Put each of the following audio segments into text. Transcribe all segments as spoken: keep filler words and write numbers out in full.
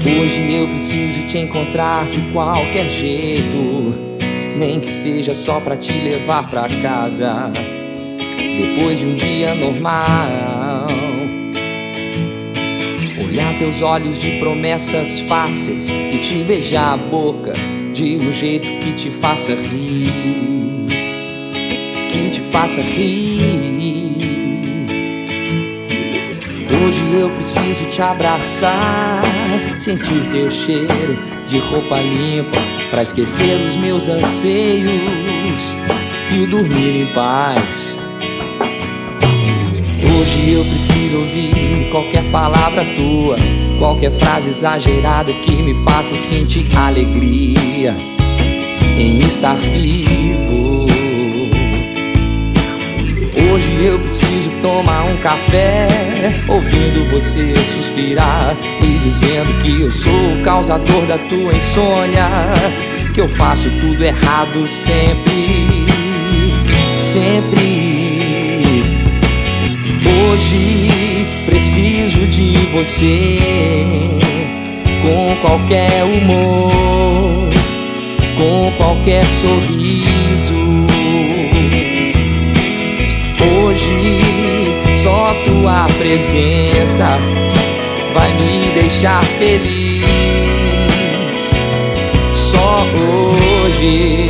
Hoje eu preciso te encontrar de qualquer jeito, nem que seja só pra te levar pra casa, depois de um dia normal. Olhar teus olhos de promessas fáceis e te beijar a boca de um jeito que te faça rir, que te faça rir. Hoje eu preciso te abraçar, sentir teu cheiro de roupa limpa, pra esquecer os meus anseios e dormir em paz. Hoje eu preciso ouvir qualquer palavra tua, qualquer frase exagerada que me faça sentir alegria em estar vivo. Hoje eu preciso tomar um café, ouvindo você suspirar e dizendo que eu sou o causador da tua insônia, que eu faço tudo errado sempre, sempre. Hoje preciso de você, com qualquer humor, com qualquer sorriso. Hoje só tua presença vai me deixar feliz. Só hoje.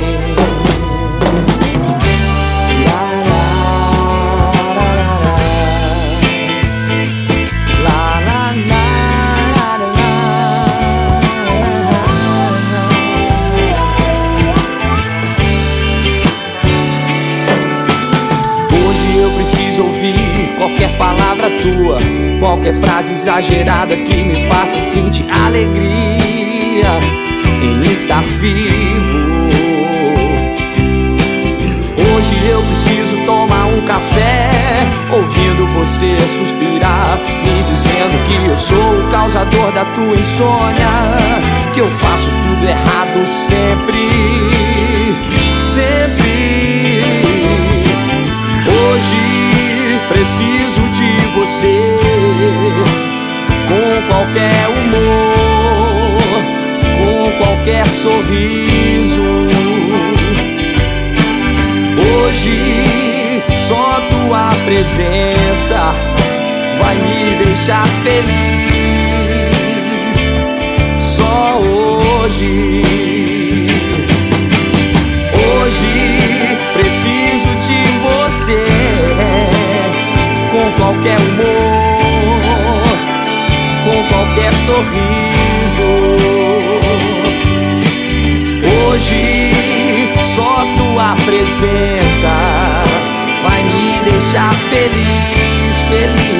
Qualquer palavra tua, qualquer frase exagerada que me faça sentir alegria em estar vivo. Hoje eu preciso tomar um café, ouvindo você suspirar, me dizendo que eu sou o causador da tua insônia, que eu faço tudo errado sempre, sempre. Hoje preciso de você, com qualquer humor, com qualquer sorriso. Hoje só tua presença vai me deixar feliz. Só hoje. Hoje preciso de você, com qualquer humor, com qualquer sorriso. Hoje só tua presença vai me deixar feliz, feliz.